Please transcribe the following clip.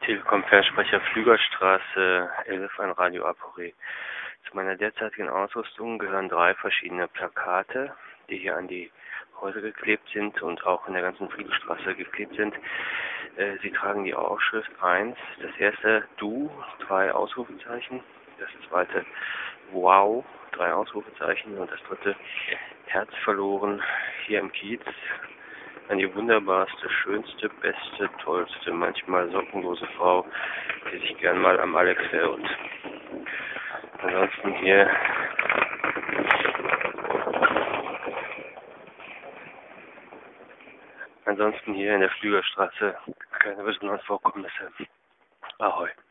Telekom-Fernsprecher Flügerstraße 11 an Radio Aporé. Zu meiner derzeitigen Ausrüstung gehören 3 verschiedene Plakate, die hier an die Häuser geklebt sind und auch in der ganzen Friedrichstraße geklebt sind. Sie tragen die Aufschrift 1, das erste Du, 3 Ausrufezeichen, das zweite Wow, 3 Ausrufezeichen und das dritte Herz verloren hier im Kiez. An die wunderbarste, schönste, beste, tollste, manchmal sockenlose Frau, die sich gern mal am Alex verirrt. Ansonsten hier in der Flügerstraße keine besonderen Vorkommnisse. Ahoi.